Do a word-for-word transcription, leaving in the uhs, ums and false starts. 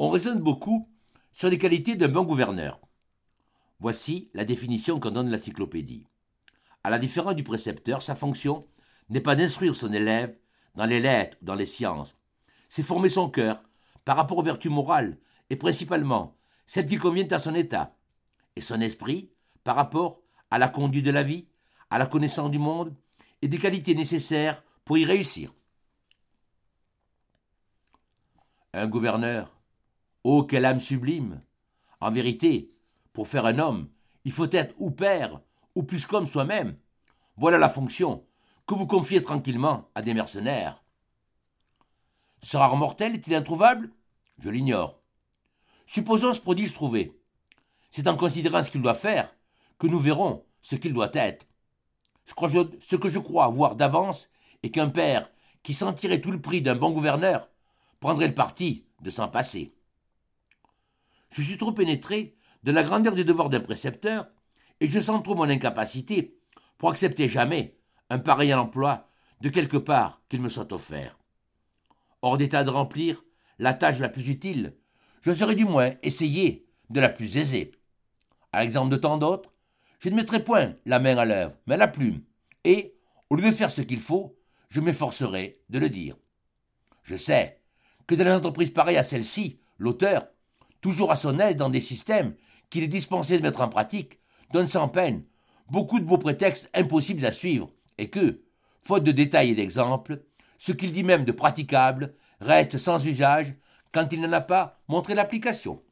On raisonne beaucoup sur les qualités d'un bon gouverneur. Voici la définition qu'en donne l'encyclopédie. À la différence du précepteur, sa fonction n'est pas d'instruire son élève dans les lettres ou dans les sciences. C'est former son cœur par rapport aux vertus morales et principalement celles qui conviennent à son état, et son esprit par rapport à la conduite de la vie, à la connaissance du monde et des qualités nécessaires pour y réussir. Un gouverneur, oh quelle âme sublime! En vérité, pour faire un homme, il faut être ou père, ou plus qu'homme soi-même. Voilà la fonction que vous confiez tranquillement à des mercenaires. Ce rare mortel est-il introuvable? Je l'ignore. Supposons ce prodige trouvé. C'est en considérant ce qu'il doit faire que nous verrons ce qu'il doit être. Je crois, je, ce que je crois voir d'avance est qu'un père qui sentirait tout le prix d'un bon gouverneur prendrait le parti de s'en passer. Je suis trop pénétré de la grandeur des devoirs d'un précepteur et je sens trop mon incapacité pour accepter jamais un pareil emploi de quelque part qu'il me soit offert. Hors d'état de remplir la tâche la plus utile, je serais du moins essayé de la plus aisée. À l'exemple de tant d'autres, je ne mettrai point la main à l'œuvre, mais la plume, et, au lieu de faire ce qu'il faut, je m'efforcerai de le dire. Je sais que dans les entreprises pareilles à celle-ci, l'auteur, toujours à son aise dans des systèmes qu'il est dispensé de mettre en pratique, donne sans peine beaucoup de beaux prétextes impossibles à suivre, et que, faute de détails et d'exemples, ce qu'il dit même de praticable reste sans usage quand il n'en a pas montré l'application.